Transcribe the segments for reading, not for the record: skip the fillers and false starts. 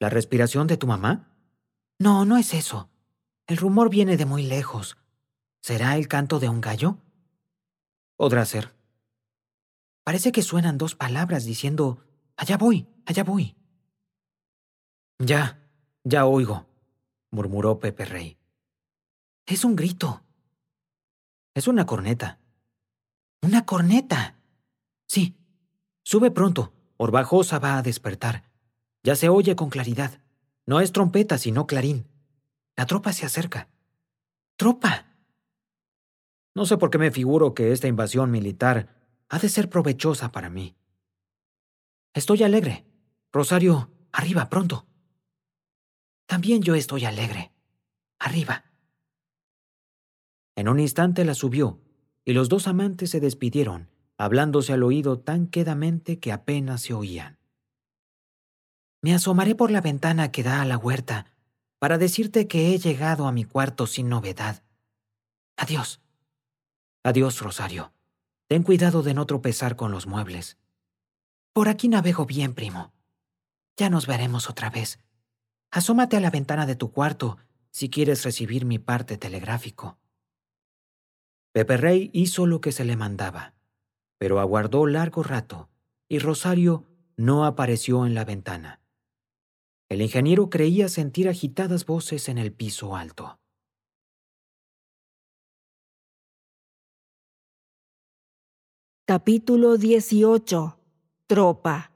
¿La respiración de tu mamá? No, no es eso. El rumor viene de muy lejos. ¿Será el canto de un gallo? Podrá ser. Parece que suenan dos palabras diciendo, allá voy, allá voy. Ya oigo, murmuró Pepe Rey. Es un grito. Es una corneta. ¡Una corneta! Sí. Sube pronto. Orbajosa va a despertar. Ya se oye con claridad. No es trompeta, sino clarín. La tropa se acerca. ¡Tropa! No sé por qué me figuro que esta invasión militar ha de ser provechosa para mí. Estoy alegre. Rosario, arriba, pronto. También yo estoy alegre. Arriba. En un instante la subió, y los dos amantes se despidieron, hablándose al oído tan quedamente que apenas se oían. Me asomaré por la ventana que da a la huerta para decirte que he llegado a mi cuarto sin novedad. Adiós. Adiós, Rosario. Ten cuidado de no tropezar con los muebles. Por aquí navego bien, primo. Ya nos veremos otra vez. Asómate a la ventana de tu cuarto si quieres recibir mi parte telegráfico. Pepe Rey hizo lo que se le mandaba, pero aguardó largo rato, y Rosario no apareció en la ventana. El ingeniero creía sentir agitadas voces en el piso alto. Capítulo 18. Tropa.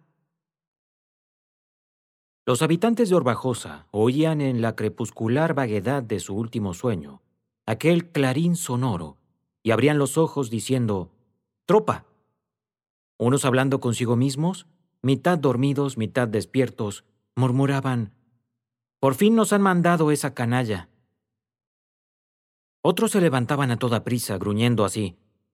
Los habitantes de Orbajosa oían en la crepuscular vaguedad de su último sueño aquel clarín sonoro y abrían los ojos diciendo «¡Tropa!». Unos hablando consigo mismos, mitad dormidos, mitad despiertos, murmuraban «¡Por fin nos han mandado esa canalla!». Otros se levantaban a toda prisa, gruñendo así